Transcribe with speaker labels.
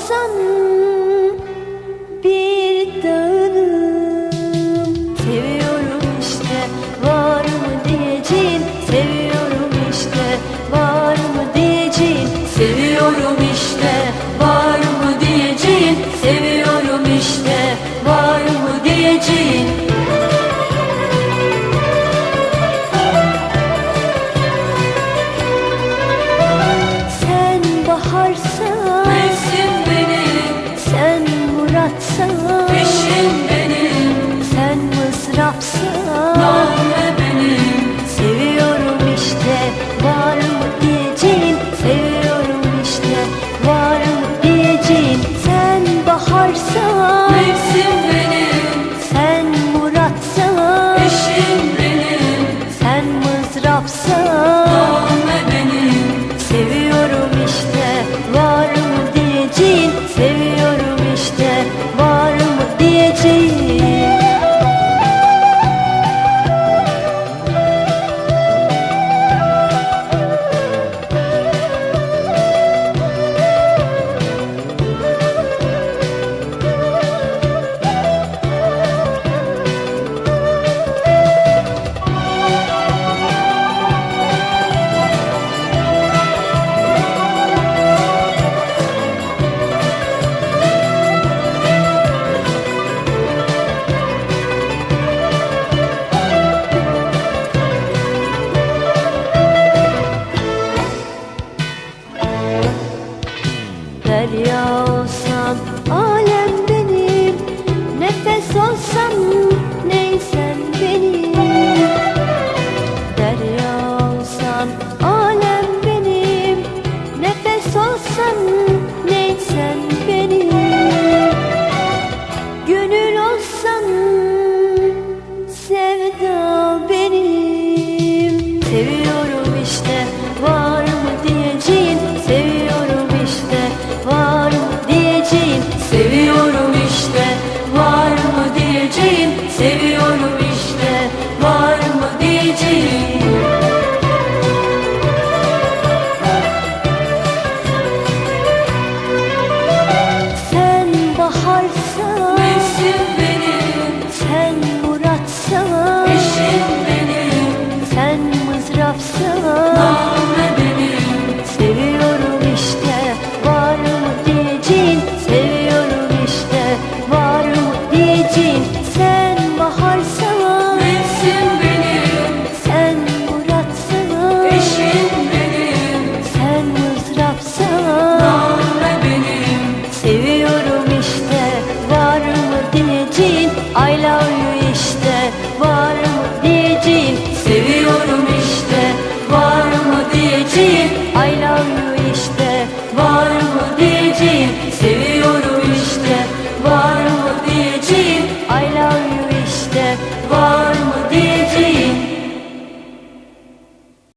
Speaker 1: olsam bir dağınım. Seviyorum işte, var mı diyeceğim. Seviyorum işte, var mı diyeceğim. Seviyorum işte, var mı diyeceğim. Seviyorum işte, var mı diyeceğim.
Speaker 2: Mevsim benim,
Speaker 1: sen muratsan,
Speaker 2: peşin benim,
Speaker 1: sen mızrapsan,
Speaker 2: name benim.
Speaker 1: seviyorum işte, var mı diyeceğim. Seviyorum işte, var mı diyeceğim. Sen baharsan,
Speaker 2: Mevsim benim,
Speaker 1: sen muratsan,
Speaker 2: peşin benim,
Speaker 1: sen mızrapsan,
Speaker 2: name benim.
Speaker 1: seviyorum işte, var mı diyeceğim. Seviyorum işte, var mı diyeceğim. Derya olsam, alem benim, nefes olsam